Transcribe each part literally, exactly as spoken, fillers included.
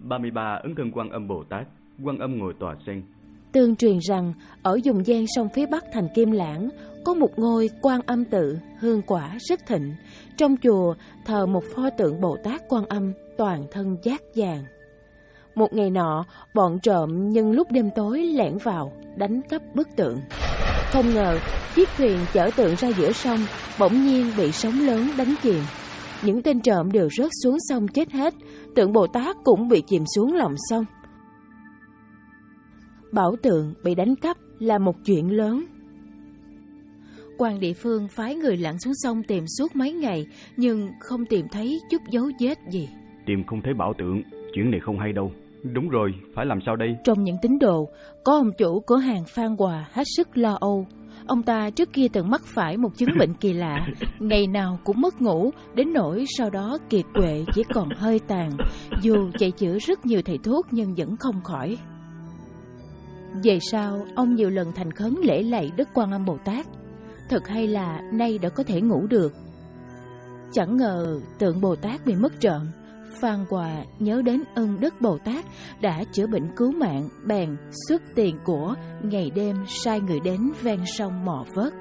ba mươi ba ấn thân Quan Âm Bồ Tát, Quan Âm ngồi tòa sen. Tương truyền rằng ở vùng gian sông phía bắc thành Kim Lãng có một ngôi Quan Âm tự, hương quả rất thịnh. Trong chùa thờ một pho tượng Bồ Tát Quan Âm toàn thân giác vàng. Một ngày nọ, bọn trộm nhân lúc đêm tối lẻn vào đánh cắp bức tượng. Không ngờ chiếc thuyền chở tượng ra giữa sông bỗng nhiên bị sóng lớn đánh chìm. Những tên trộm đều rớt xuống sông chết hết, tượng Bồ Tát cũng bị chìm xuống lòng sông. Bảo tượng bị đánh cắp là một chuyện lớn. Quan địa phương phái người lặn xuống sông tìm suốt mấy ngày, nhưng không tìm thấy chút dấu vết gì. Tìm không thấy bảo tượng, chuyện này không hay đâu. Đúng rồi, phải làm sao đây? Trong những tín đồ, có ông chủ cửa hàng Phan Hòa hết sức lo âu. Ông ta trước kia từng mắc phải một chứng bệnh kỳ lạ, ngày nào cũng mất ngủ, đến nỗi sau đó kiệt quệ chỉ còn hơi tàn. Dù chạy chữa rất nhiều thầy thuốc nhưng vẫn không khỏi. Về sau, ông nhiều lần thành khấn lễ lạy Đức Quan Âm Bồ Tát. Thật hay là nay đã có thể ngủ được. Chẳng ngờ tượng Bồ Tát bị mất trộm. Phan Hòa nhớ đến ân đức Bồ Tát đã chữa bệnh cứu mạng, bèn xuất tiền của, ngày đêm sai người đến ven sông mò vớt.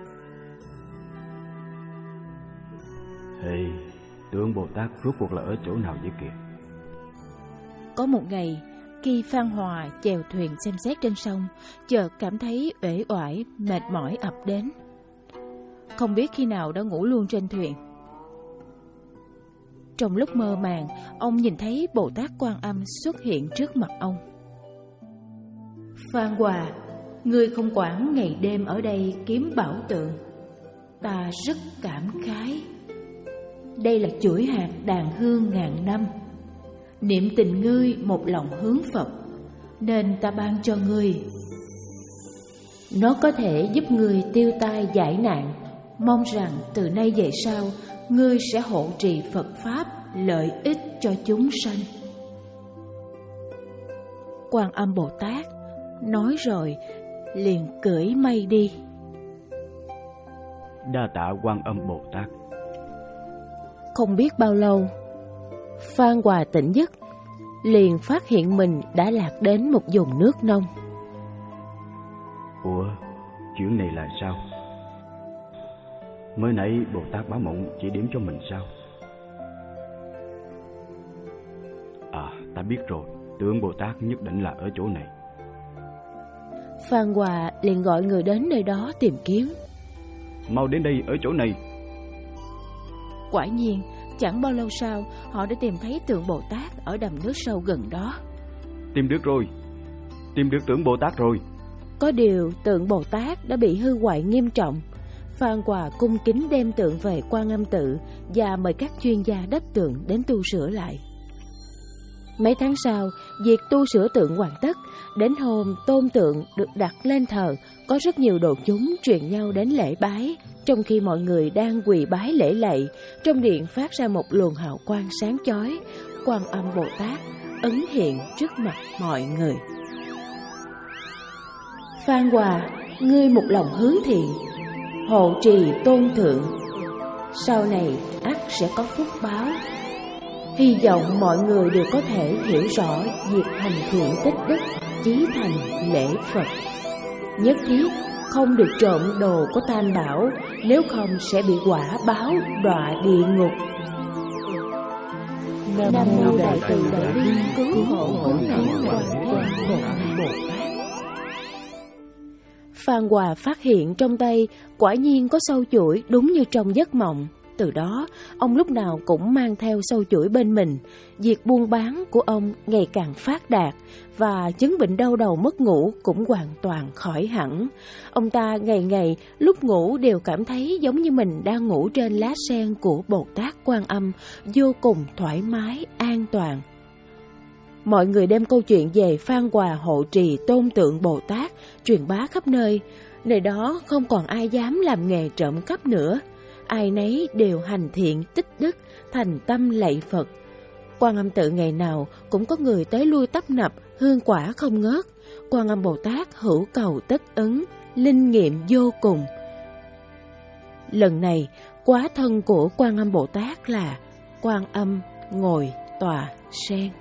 Hey, tượng Bồ Tát rốt cuộc là ở chỗ nào vậy kìa? Có một ngày, khi Phan Hòa chèo thuyền xem xét trên sông, chợt cảm thấy uể oải, mệt mỏi ập đến. Không biết khi nào đã ngủ luôn trên thuyền. Trong lúc mơ màng, ông nhìn thấy Bồ Tát Quan Âm xuất hiện trước mặt ông. Phan Hòa, ngươi không quản ngày đêm ở đây kiếm bảo tượng, ta rất cảm khái. Đây là chuỗi hạt đàn hương ngàn năm. Niệm tình ngươi một lòng hướng Phật, nên ta ban cho ngươi. Nó có thể giúp ngươi tiêu tai giải nạn. Mong rằng từ nay về sau, ngươi sẽ hộ trì Phật Pháp, lợi ích cho chúng sanh. Quan Âm Bồ Tát nói rồi liền cưỡi mây đi. Đa tạ Quan Âm Bồ Tát. Không biết bao lâu, Phan Hòa tỉnh giấc, liền phát hiện mình đã lạc đến một vùng nước nông. Ủa, chuyện này là sao? Mới nãy Bồ Tát Báo Mộng chỉ điểm cho mình sao? À, ta biết rồi, tượng Bồ Tát nhất định là ở chỗ này. Phan Hòa liền gọi người đến nơi đó tìm kiếm. Mau đến đây, ở chỗ này. Quả nhiên, chẳng bao lâu sau, họ đã tìm thấy tượng Bồ Tát ở đầm nước sâu gần đó. Tìm được rồi, tìm được tượng Bồ Tát rồi. Có điều tượng Bồ Tát đã bị hư hoại nghiêm trọng. Phan Hòa cung kính đem tượng về Quan Âm tự và mời các chuyên gia đắp tượng đến tu sửa lại. Mấy tháng sau, việc tu sửa tượng hoàn tất. Đến hôm tôn tượng được đặt lên thờ, có rất nhiều đồ chúng truyền nhau đến lễ bái. Trong khi mọi người đang quỳ bái lễ lạy, trong điện phát ra một luồng hào quang sáng chói. Quan Âm Bồ Tát ấn hiện trước mặt mọi người. Phan Hòa, ngươi một lòng hướng thiện, hộ trì tôn thượng, sau này ắt sẽ có phúc báo. Hy vọng mọi người đều có thể hiểu rõ việc hành thiện tích đức, chí thành lễ Phật. Nhất thiết không được trộm đồ của Tam Bảo, nếu không sẽ bị quả báo đọa địa ngục. Nam mô Đại Từ Đại Bi cứu hộ cứu nạn Quan Âm Bồ Tát. Phan Hòa phát hiện trong tay quả nhiên có sâu chuỗi đúng như trong giấc mộng. Từ đó, ông lúc nào cũng mang theo sâu chuỗi bên mình. Việc buôn bán của ông ngày càng phát đạt và chứng bệnh đau đầu mất ngủ cũng hoàn toàn khỏi hẳn. Ông ta ngày ngày lúc ngủ đều cảm thấy giống như mình đang ngủ trên lá sen của Bồ Tát Quan Âm, vô cùng thoải mái, an toàn. Mọi người đem câu chuyện về Phan Hòa hộ trì tôn tượng Bồ Tát truyền bá khắp nơi. Nơi đó không còn ai dám làm nghề trộm cắp nữa. Ai nấy đều hành thiện tích đức, thành tâm lạy Phật. Quan Âm tự ngày nào cũng có người tới lui tấp nập, hương quả không ngớt. Quan Âm Bồ Tát hữu cầu tất ứng, linh nghiệm vô cùng. Lần này, quá thân của Quan Âm Bồ Tát là Quan Âm ngồi tòa sen.